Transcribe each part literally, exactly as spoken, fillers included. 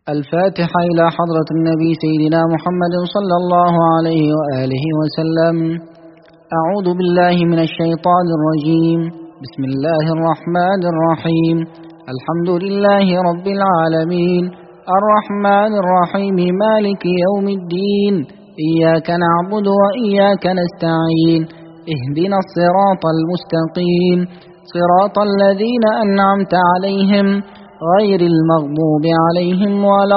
الفاتحة إلى حضرة النبي سيدنا محمد صلى الله عليه وآله وسلم. أعوذ بالله من الشيطان الرجيم. بسم الله الرحمن الرحيم. الحمد لله رب العالمين الرحمن الرحيم مالك يوم الدين، إياك نعبد وإياك نستعين، اهدنا الصراط المستقيم صراط الذين أنعمت عليهم غير المغضوب عليهم ولا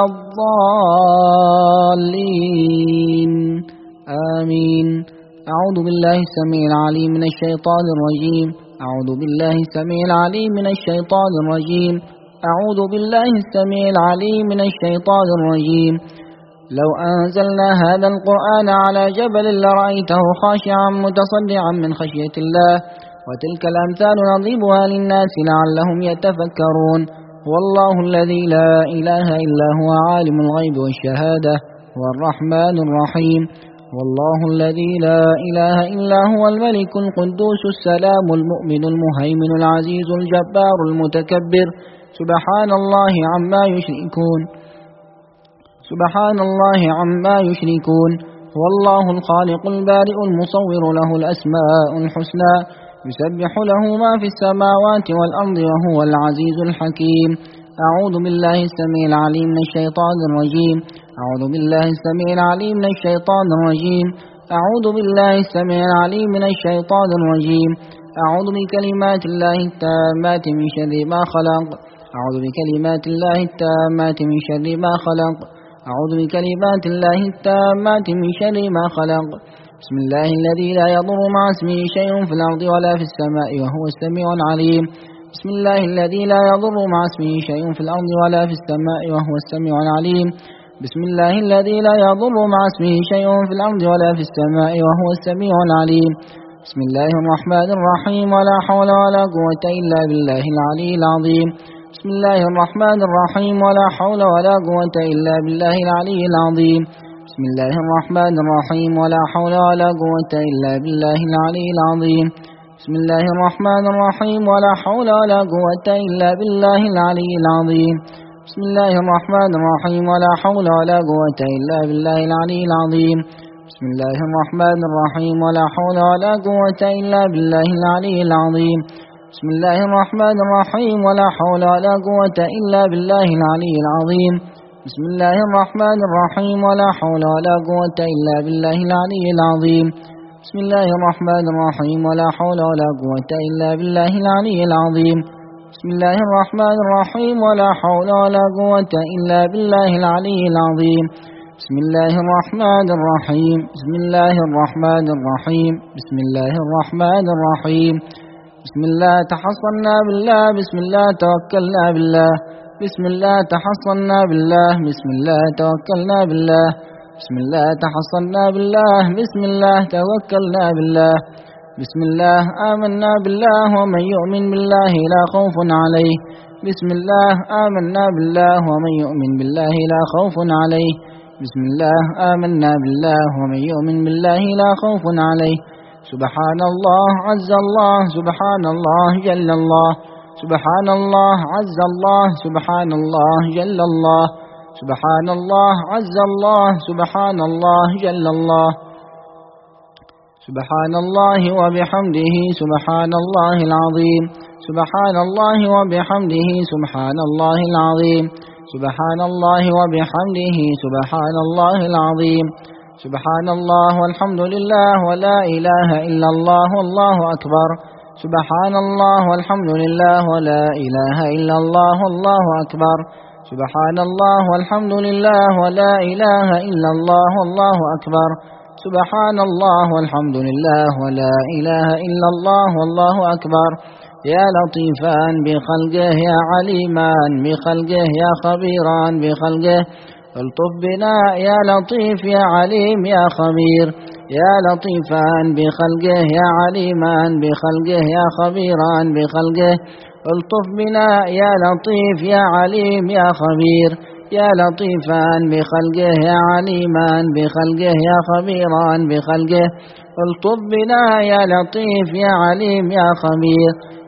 الضالين، آمين. أعوذ بالله السميع العليم من الشيطان الرجيم. أعوذ بالله السميع العليم من الشيطان الرجيم. أعوذ بالله السميع العليم من الشيطان الرجيم. لو أنزلنا هذا القرآن على جبل لرأيته خاشعا متصدعا من خشية الله، وتلك الأمثال نضربها للناس لعلهم يتفكرون. والله الذي لا إله إلا هو عالم الغيب والشهادة هو الرحمن الرحيم. والله الذي لا إله إلا هو الملك القدوس السلام المؤمن المهيمن العزيز الجبار المتكبر، سبحان الله عما يشركون سبحان الله عما يشركون. والله الخالق البارئ المصور له الأسماء الحسنى، يسبح له ما في السماوات والأرض وهو العزيز الحكيم. أعوذ بالله السميع العليم من الشيطان الرجيم. أعوذ بالله السميع العليم من الشيطان الرجيم. أعوذ بالله السميع العليم من الشيطان الرجيم. أعوذ بكلمات الله التامات من شر ما خلق. أعوذ بكلمات الله التامات من شر ما خلق. أعوذ بكلمات الله التامات من شر ما خلق. بسم الله الذي لا يضر مع اسمه شيء في الأرض ولا في السماء وهو السميع العليم. بسم الله الذي لا يضر مع اسمه شيء في الأرض ولا في السماء وهو السميع العليم. بسم الله الذي لا يضر مع اسمه شيء في الأرض ولا في السماء وهو السميع العليم. بسم الله الرحمن الرحيم. ولا حول ولا قوة إلا بالله العلي العظيم. بسم الله الرحمن الرحيم. ولا حول ولا قوة إلا بالله العلي العظيم. بسم الله الرحمن الرحيم. ولا حول ولا قوة إلا بالله العلي العظيم. بسم الله الرحمن الرحيم. ولا حول ولا قوة إلا بالله العلي العظيم. بسم الله الرحمن الرحيم. ولا حول ولا قوة إلا بالله العلي العظيم. بسم الله الرحمن الرحيم. ولا حول ولا قوة إلا بالله العلي العظيم. بسم الله الرحمن الرحيم. ولا حول ولا قوة إلا بالله العلي العظيم. بسم الله الرحمن الرحيم. ولا حول ولا قوة إلا بالله العلي العظيم. بسم الله الرحمن الرحيم. ولا حول ولا قوة إلا بالله العلي العظيم. بسم الله الرحمن الرحيم. ولا حول ولا قوة إلا بالله العلي العظيم. بسم الله الرحمن الرحيم. بسم الله الرحمن الرحيم. بسم الله الرحمن الرحيم. بسم الله تحصنا بالله. بسم الله توكلنا بالله. بسم الله تحصنا بالله. بسم الله توكلنا بالله. بسم الله تحصنا بالله. بسم الله توكلنا بالله. بسم الله آمنا بالله. ومن يؤمن بالله لا خوف عليه. بسم الله آمنا بالله. ومن يؤمن بالله لا خوف عليه. بسم الله آمنا بالله. ومن يؤمن بالله لا خوف عليه. سبحان الله عز الله. سبحان الله جل الله. سبحان الله عز الله. سبحان الله جل الله. سبحان الله عز الله. سبحان الله جل الله. سبحان الله وبحمده سبحان الله العظيم. سبحان الله وبحمده سبحان الله العظيم. سبحان الله وبحمده سبحان الله العظيم. سبحان الله والحمد لله ولا إله إلا الله والله أكبر. سبحان الله والحمد لله ولا إله إلا الله والله أكبر. سبحان الله والحمد لله ولا إله إلا الله والله أكبر. سبحان الله والحمد لله ولا إله إلا الله والله أكبر. يا لطيفان بخلقه يا عليمان بخلقه يا خبيران بخلقه، الطف بنا يا لطيف يا عليم يا خبير. يا لطيفان بخلقه يا عليمان بخلقه يا خبيران بخلقه، الطف بنا يا لطيف يا عليم يا خبير. يا لطيفان بخلقه يا عليمان بخلقه يا خبيران بخلقه، الطف بنا يا لطيف يا عليم يا خبير.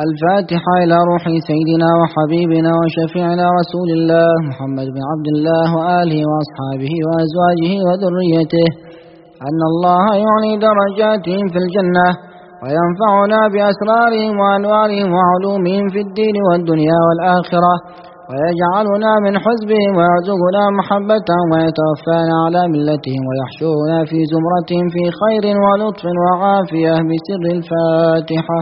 الفاتحة إلى روح سيدنا وحبيبنا وشفيعنا رسول الله محمد بن عبد الله وآله وأصحابه وأزواجه وذريته أن الله يعلي درجاتهم في الجنة وينفعنا بأسرارهم وأنوارهم وعلومهم في الدين والدنيا والآخرة ويجعلنا من حزبهم ويرزقنا محبتهم ويتوفانا على ملتهم ويحشرنا في زمرتهم في خير ولطف وعافية بسر الفاتحة.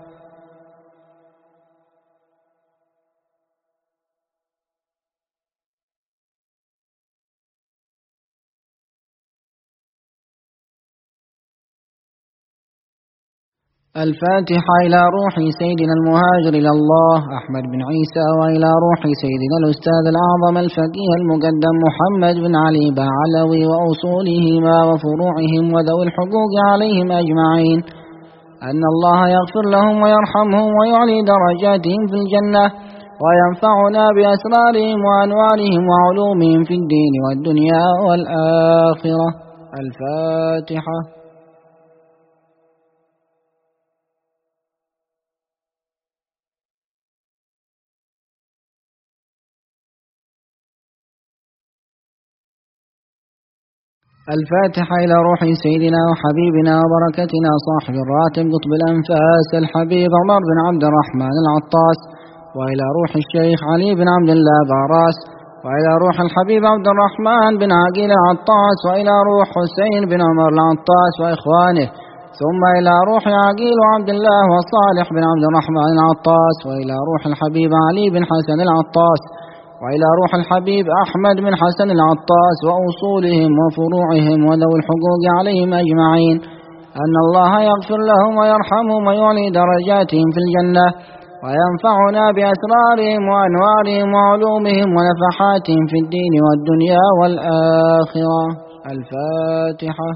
الفاتحة إلى روح سيدنا المهاجر إلى الله أحمد بن عيسى، وإلى روح سيدنا الأستاذ الأعظم الفقيه المقدم محمد بن علي بعلوي وأصولهما وفروعهم وذوي الحقوق عليهم أجمعين، أن الله يغفر لهم ويرحمهم ويعلي درجاتهم في الجنة وينفعنا بأسرارهم وأنوارهم وعلومهم في الدين والدنيا والآخرة. الفاتحة. الفاتحة إلى روح سيدنا وحبيبنا وبركتنا صاحب الراتب قطب الأنفاس الحبيب عمر بن عبد الرحمن العطاس، وإلى روح الشيخ علي بن عبد الله باراس، وإلى روح الحبيب عبد الرحمن بن عقيل العطاس، وإلى روح حسين بن عمر العطاس وإخوانه، ثم إلى روح عقيل وعبد الله وصالح بن عبد الرحمن العطاس، وإلى روح الحبيب علي بن حسن العطاس، وإلى روح الحبيب أحمد بن حسن العطاس وأصولهم وفروعهم وذوي الحقوق عليهم أجمعين، أن الله يغفر لهم ويرحمهم ويعلي درجاتهم في الجنة وينفعنا بأسرارهم وأنوارهم وعلومهم ونفحاتهم في الدين والدنيا والآخرة. الفاتحة.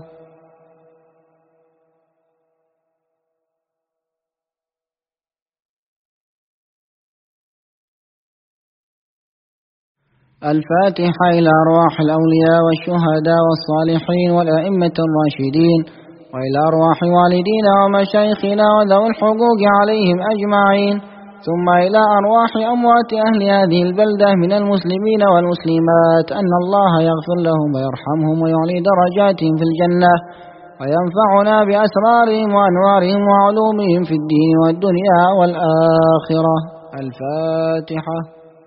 الفاتحة إلى أرواح الأولياء والشهداء والصالحين والأئمة الراشدين، وإلى أرواح والدينا ومشايخنا وذوي الحقوق عليهم أجمعين، ثم إلى أرواح أموات أهل هذه البلدة من المسلمين والمسلمات، أن الله يغفر لهم ويرحمهم ويعلي درجاتهم في الجنة وينفعنا بأسرارهم وأنوارهم وعلومهم في الدين والدنيا والآخرة. الفاتحة.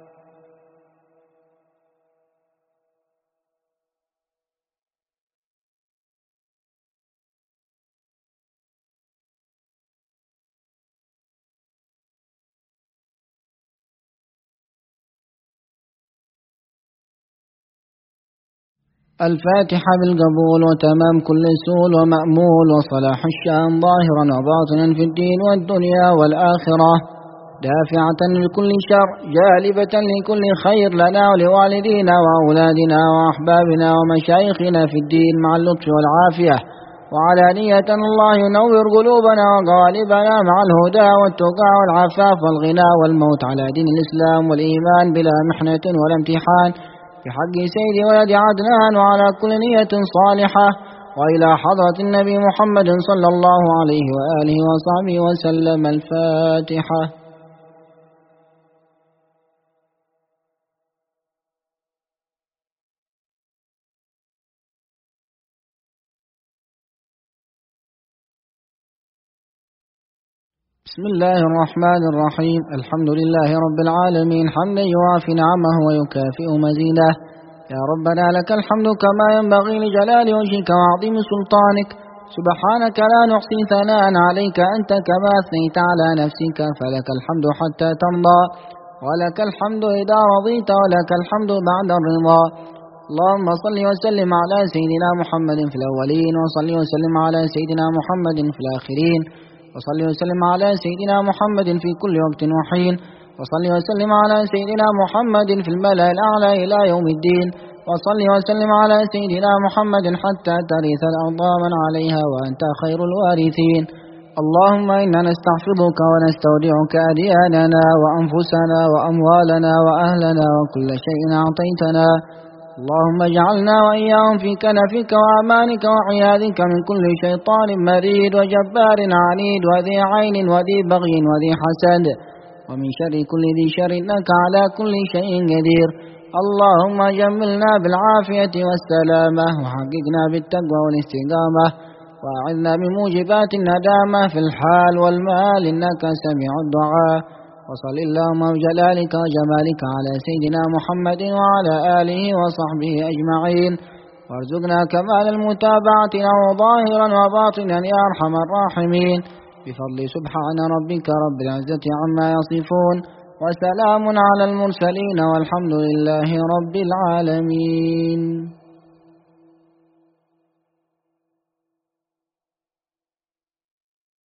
الفاتحة بالقبول وتمام كل سول ومأمول وصلاح الشأن ظاهرا وباطنا في الدين والدنيا والآخرة، دافعة لكل شر جالبة لكل خير لنا ولوالدينا وأولادنا وأحبابنا ومشايخنا في الدين مع اللطف والعافية، وعلانية الله ينور قلوبنا وغالبنا مع الهدى والتقى والعفاف والغنى والموت على دين الإسلام والإيمان بلا محنة ولا امتحان، بحق سيد ولد عدنان وعلى كل نية صالحة، وإلى حضرة النبي محمد صلى الله عليه وآله وصحبه وسلم. الفاتحة. بسم الله الرحمن الرحيم. الحمد لله رب العالمين حمدا يوافي نعمه ويكافئ مزيده. يا ربنا لك الحمد كما ينبغي لجلال وجهك وعظيم سلطانك، سبحانك لا نحصي ثناء عليك أنت كما أثنيت على نفسك، فلك الحمد حتى ترضى ولك الحمد إذا رضيت ولك الحمد بعد الرضا. اللهم صل وسلم على سيدنا محمد في الأولين، وصل وسلم على سيدنا محمد في الآخرين، وصل وسلم على سيدنا محمد في كل وقت وحين، وصل وسلم على سيدنا محمد في الملأ الأعلى إلى يوم الدين، وصل وسلم على سيدنا محمد حتى ترث الأرض من عليها وأنت خير الوارثين. اللهم إنا نستحفظك ونستودعك أدياننا وأنفسنا وأموالنا وأهلنا وكل شيء أعطيتنا، اللهم اجعلنا وإياهم في كنفك وأمانك وعياذك من كل شيطان مريد وجبار عنيد وذي عين وذي بغي وذي حسد ومن شر كل ذي شر إنك على كل شيء قدير. اللهم جملنا بالعافية والسلامة وحققنا بالتقوى والاستقامة وأعذنا بموجبات الندامة في الحال والمال إنك سميع الدعاء. وصل اللهم بجلالك وجمالك على سيدنا محمد وعلى آله وصحبه أجمعين وارزقنا كمال المتابعة له ظاهرا وباطنا يا أرحم الراحمين بفضل سبحان ربك رب العزة عما يصفون وسلام على المرسلين والحمد لله رب العالمين.